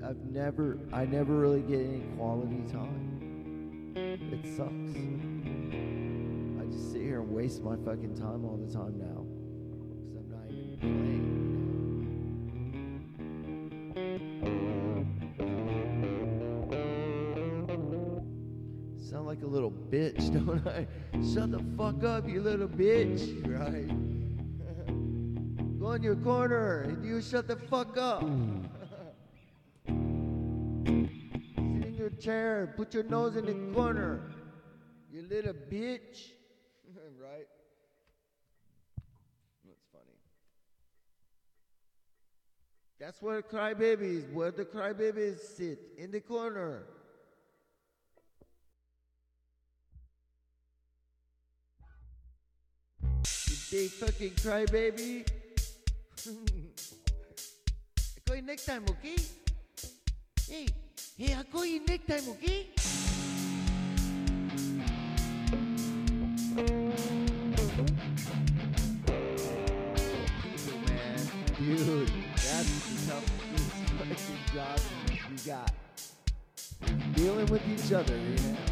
I never really get any quality time. It sucks. I just sit here and waste my fucking time all the time now. Because I'm not even playing. Sound like a little bitch, don't I? Shut the fuck up, you little bitch. Right? Go in your corner and you shut the fuck up. Sit in your chair, put your nose in the corner. You little bitch. Right? That's funny. That's where the crybabies sit, in the corner. You big fucking crybaby. Ako yung next time, okay? Hey, ako yung next time, okay? Man, dude, that's the toughest fucking job you got. Dealing with each other, you know?